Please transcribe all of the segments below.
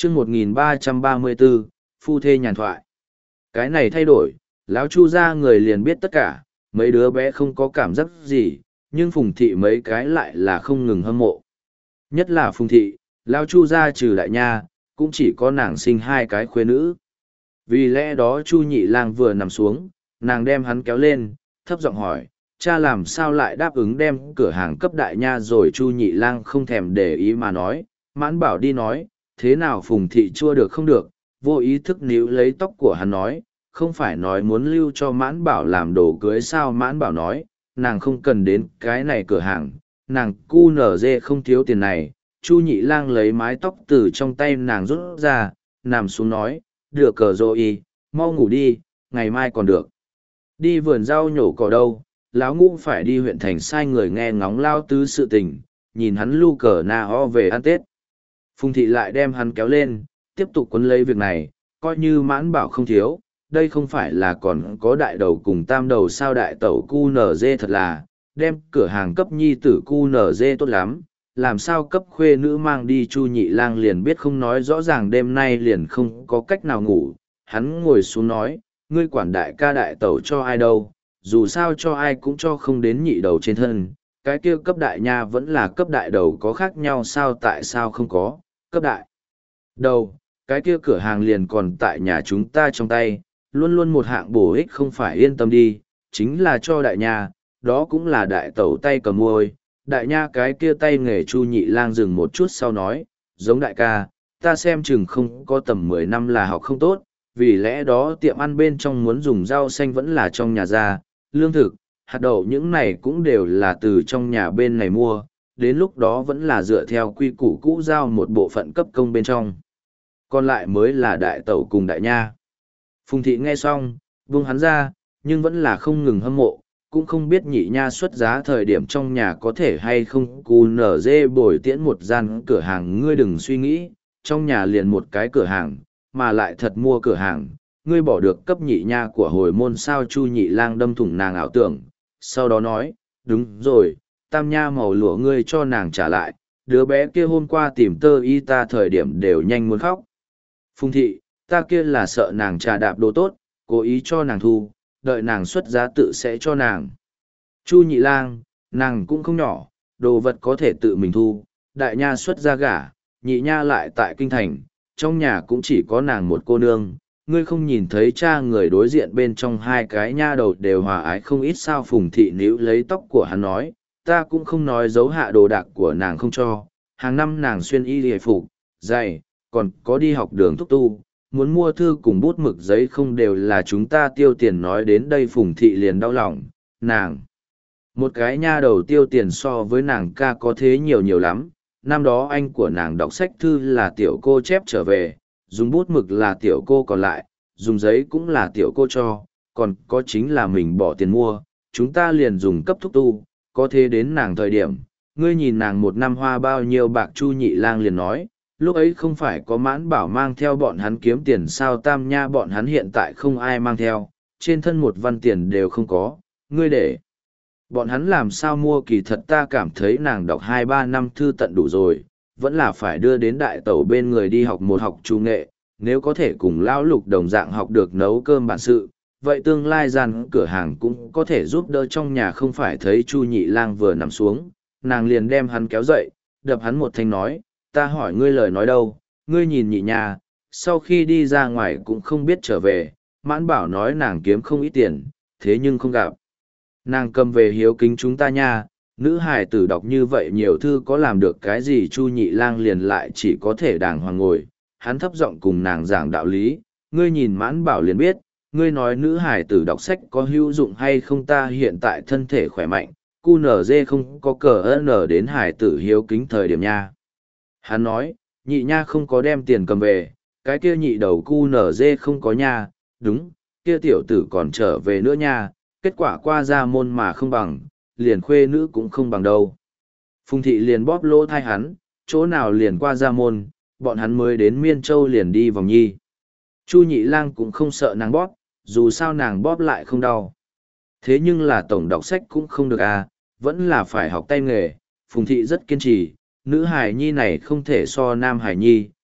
chương 1334, phu thê nhàn thoại. Cái này thay đổi, lão Chu ra người liền biết tất cả, mấy đứa bé không có cảm giác gì, nhưng Phùng Thị mấy cái lại là không ngừng hâm mộ. Nhất là Phùng Thị, lão Chu ra trừ đại nha, cũng chỉ có nàng sinh hai cái khuê nữ. Vì lẽ đó Chu Nhị Lang vừa nằm xuống, nàng đem hắn kéo lên, thấp giọng hỏi, cha làm sao lại đáp ứng đem cửa hàng cấp đại nha rồi. Chu Nhị Lang không thèm để ý mà nói, Mãn Bảo đi nói, thế nào Phùng Thị chua được không được, vô ý thức níu lấy tóc của hắn nói, không phải nói muốn lưu cho Mãn Bảo làm đồ cưới sao. Mãn Bảo nói, nàng không cần đến cái này cửa hàng, nàng cu nở dê không thiếu tiền này. Chu Nhị Lang lấy mái tóc từ trong tay nàng rút ra, nằm xuống nói, được cờ rồi, mau ngủ đi, ngày mai còn được. Đi vườn rau nhổ cỏ đâu, lão Ngũ phải đi huyện thành sai người nghe ngóng lao tứ sự tình, nhìn hắn lu cờ na ho về ăn Tết. Phùng Thị lại đem hắn kéo lên, tiếp tục quấn lấy việc này, coi như Mãn Bảo không thiếu, đây không phải là còn có đại đầu cùng tam đầu sao. Đại tẩu cu nở dê thật là, đem cửa hàng cấp nhi tử cu nở dê tốt lắm, làm sao cấp khuê nữ mang đi. Chu Nhị Lang liền biết không nói rõ ràng, đêm nay liền không có cách nào ngủ, hắn ngồi xuống nói, ngươi quản đại ca đại tẩu cho ai đâu, dù sao cho ai cũng cho không đến nhị đầu trên thân, cái kia cấp đại nha vẫn là cấp đại đầu có khác nhau sao? Tại sao không có cấp đại đầu, cái kia cửa hàng liền còn tại nhà chúng ta trong tay, luôn luôn một hạng bổ ích, không phải yên tâm đi, chính là cho đại nha, đó cũng là đại tẩu tay cầm môi. Đại nha cái kia tay nghề. Chu Nhị Lang dừng một chút sau nói, giống đại ca, ta xem chừng không có tầm 10 năm là học không tốt, vì lẽ đó tiệm ăn bên trong muốn dùng rau xanh vẫn là trong nhà ra, lương thực, hạt đậu những này cũng đều là từ trong nhà bên này mua, đến lúc đó vẫn là dựa theo quy củ cũ giao một bộ phận cấp công bên trong. Còn lại mới là đại tẩu cùng đại nha. Phùng Thị nghe xong, buông hắn ra, nhưng vẫn là không ngừng hâm mộ, cũng không biết nhị nha xuất giá thời điểm trong nhà có thể hay không cù nở dê bồi tiễn một gian cửa hàng. Ngươi đừng suy nghĩ, trong nhà liền một cái cửa hàng, mà lại thật mua cửa hàng, ngươi bỏ được cấp nhị nha của hồi môn sao? Chu Nhị Lang đâm thủng nàng ảo tưởng, sau đó nói, đúng rồi, tam nha màu lụa ngươi cho nàng trả lại, đứa bé kia hôm qua tìm tơ y ta thời điểm đều nhanh muốn khóc. Phùng Thị, ta kia là sợ nàng trà đạp đồ tốt, cố ý cho nàng thu, đợi nàng xuất giá tự sẽ cho nàng. Chu Nhị Lang, nàng cũng không nhỏ, đồ vật có thể tự mình thu, đại nha xuất giá gả, nhị nha lại tại kinh thành, trong nhà cũng chỉ có nàng một cô nương, ngươi không nhìn thấy cha người đối diện bên trong hai cái nha đầu đều hòa ái không ít sao? Phùng Thị níu lấy tóc của hắn nói, ta cũng không nói giấu hạ đồ đạc của nàng không cho, hàng năm nàng xuyên y hề phục, giày, còn có đi học đường thúc tu, muốn mua thư cùng bút mực giấy không đều là chúng ta tiêu tiền. Nói đến đây Phùng Thị liền đau lòng, nàng một cái nha đầu tiêu tiền so với nàng ca có thế nhiều nhiều lắm. Năm đó anh của nàng đọc sách thư là tiểu cô chép trở về, dùng bút mực là tiểu cô còn lại, dùng giấy cũng là tiểu cô cho, còn có chính là mình bỏ tiền mua, chúng ta liền dùng cấp thúc tu, có thế đến nàng thời điểm, ngươi nhìn nàng một năm hoa bao nhiêu bạc. Chu Nhị Lang liền nói, lúc ấy không phải có Mãn Bảo mang theo bọn hắn kiếm tiền sao? Tam nha bọn hắn hiện tại không ai mang theo, trên thân một văn tiền đều không có, ngươi để bọn hắn làm sao mua? Kỳ thật ta cảm thấy nàng đọc 2-3 năm thư tận đủ rồi, vẫn là phải đưa đến đại tẩu bên người đi học một học trung nghệ, nếu có thể cùng lão Lục đồng dạng học được nấu cơm bản sự, vậy tương lai gian cửa hàng cũng có thể giúp đỡ trong nhà. Không phải thấy Chu Nhị Lang vừa nằm xuống, nàng liền đem hắn kéo dậy, đập hắn một thanh nói, ta hỏi ngươi lời nói đâu, ngươi nhìn nhị nha, sau khi đi ra ngoài cũng không biết trở về, Mãn Bảo nói nàng kiếm không ít tiền, thế nhưng không gặp nàng cầm về hiếu kính chúng ta nha. Nữ hài tử đọc như vậy nhiều thư có làm được cái gì? Chu Nhị Lang liền lại chỉ có thể đàng hoàng ngồi, hắn thấp giọng cùng nàng giảng đạo lý, ngươi nhìn Mãn Bảo liền biết, ngươi nói nữ hài tử đọc sách có hữu dụng hay không? Ta hiện tại thân thể khỏe mạnh, cu nở dê không có cờ nở đến hài tử hiếu kính thời điểm nha. Hắn nói, nhị nha không có đem tiền cầm về, cái kia nhị đầu cu nở dê không có nha, đúng, kia tiểu tử còn trở về nữa nha, kết quả qua ra môn mà không bằng, liền khuê nữ cũng không bằng đâu. Phùng Thị liền bóp lỗ thai hắn, chỗ nào liền qua ra môn, bọn hắn mới đến Miên Châu liền đi vòng nhi. Chu Nhị Lang cũng không sợ nàng bóp, dù sao nàng bóp lại không đau. Thế nhưng là tổng đọc sách cũng không được à, vẫn là phải học tay nghề. Phùng Thị rất kiên trì, nữ hài nhi này không thể so nam hài nhi,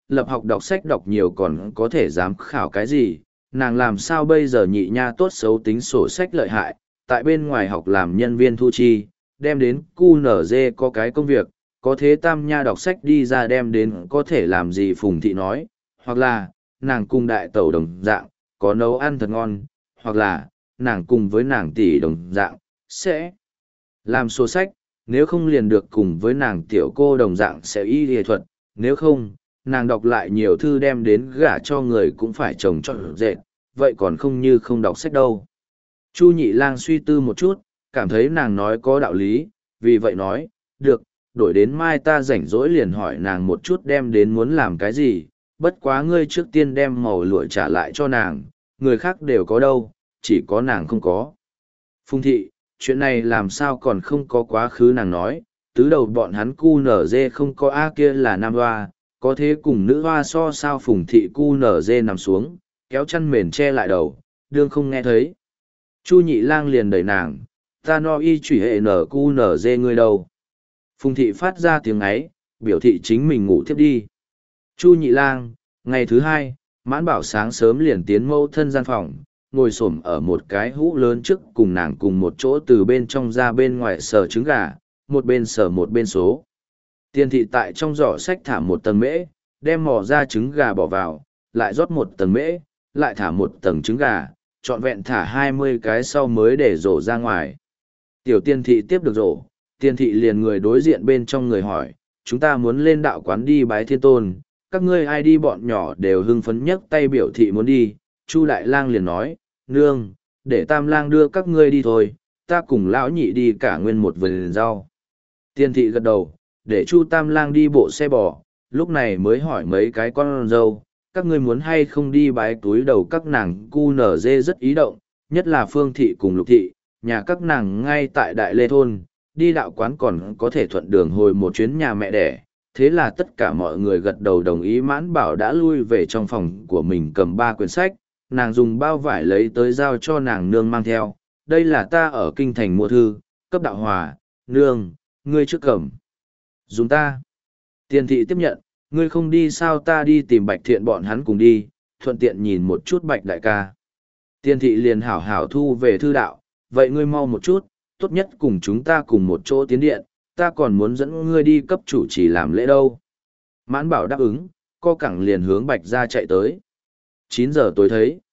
lập học đọc sách đọc nhiều còn có thể giám khảo cái gì, nàng làm sao bây giờ nhị nha tốt xấu tính sổ sách lợi hại, tại bên ngoài học làm nhân viên thu chi, đem đến QNZ có cái công việc, có thế tam nha đọc sách đi ra đem đến có thể làm gì Phùng Thị nói, hoặc là, nàng cùng đại tẩu đồng dạng, có nấu ăn thật ngon, hoặc là, nàng cùng với nàng tỷ đồng dạng, sẽ làm sổ sách, nếu không liền được cùng với nàng tiểu cô đồng dạng sẽ y nghệ thuật, nếu không, nàng đọc lại nhiều thư đem đến gả cho người cũng phải chồng cho dệt, vậy còn không như không đọc sách đâu. Chu Nhị Lang suy tư một chút, cảm thấy nàng nói có đạo lý, vì vậy nói, được, đổi đến mai ta rảnh rỗi liền hỏi nàng một chút đem đến muốn làm cái gì, bất quá ngươi trước tiên đem màu lụa trả lại cho nàng, người khác đều có đâu, chỉ có nàng không có. Phùng Thị, chuyện này làm sao còn không có quá khứ nàng nói, tứ đầu bọn hắn cu nở dê không có A kia là nam hoa, có thế cùng nữ hoa so sao. Phùng Thị cu nở dê nằm xuống, kéo chăn mền che lại đầu, đương không nghe thấy. Chu Nhị Lang liền đẩy nàng, ta no y chủy hệ nở cu nở dê ngươi đâu. Phùng Thị phát ra tiếng ấy, biểu thị chính mình ngủ thiếp đi. Chu Nhị Lang, ngày thứ hai, Mãn Bảo sáng sớm liền tiến mẫu thân gian phòng, ngồi xổm ở một cái hũ lớn trước cùng nàng cùng một chỗ từ bên trong ra bên ngoài sờ trứng gà, một bên sờ một bên số. Tiền Thị tại trong giỏ sách thả một tầng mễ, đem mò ra trứng gà bỏ vào, lại rót một tầng mễ, lại thả một tầng trứng gà, trọn vẹn thả 20 cái sau mới để rổ ra ngoài. Tiểu Tiên Thị tiếp được rổ, Tiên Thị liền người đối diện bên trong người hỏi, chúng ta muốn lên đạo quán đi bái thiên tôn, các ngươi ai đi. Bọn nhỏ đều hưng phấn nhấc tay biểu thị muốn đi. Chu Đại Lang liền nói, nương, để Tam Lang đưa các ngươi đi thôi, ta cùng lão nhị đi cả nguyên một vườn rau. Tiên Thị gật đầu, để Chu Tam Lang đi bộ xe bò, lúc này mới hỏi mấy cái con dâu, các ngươi muốn hay không đi bái túi đầu các nàng. Cu nở dê rất ý động, nhất là Phương Thị cùng Lục Thị, nhà các nàng ngay tại Đại Lê Thôn, đi đạo quán còn có thể thuận đường hồi một chuyến nhà mẹ đẻ. Thế là tất cả mọi người gật đầu đồng ý. Mãn Bảo đã lui về trong phòng của mình cầm 3 quyển sách, nàng dùng bao vải lấy tới giao cho nàng nương mang theo. Đây là ta ở kinh thành mua thư, cấp đạo hòa, nương, ngươi trước cầm. Dùng ta. Tiền Thị tiếp nhận, ngươi không đi sao ta đi tìm Bạch Thiện bọn hắn cùng đi, thuận tiện nhìn một chút Bạch đại ca. Tiền Thị liền hảo hảo thu về thư đạo, vậy ngươi mau một chút, tốt nhất cùng chúng ta cùng một chỗ tiến điện, ta còn muốn dẫn ngươi đi cấp chủ trì làm lễ đâu. Mãn Bảo đáp ứng, co cẳng liền hướng Bạch ra chạy tới. 9 giờ tối thấy,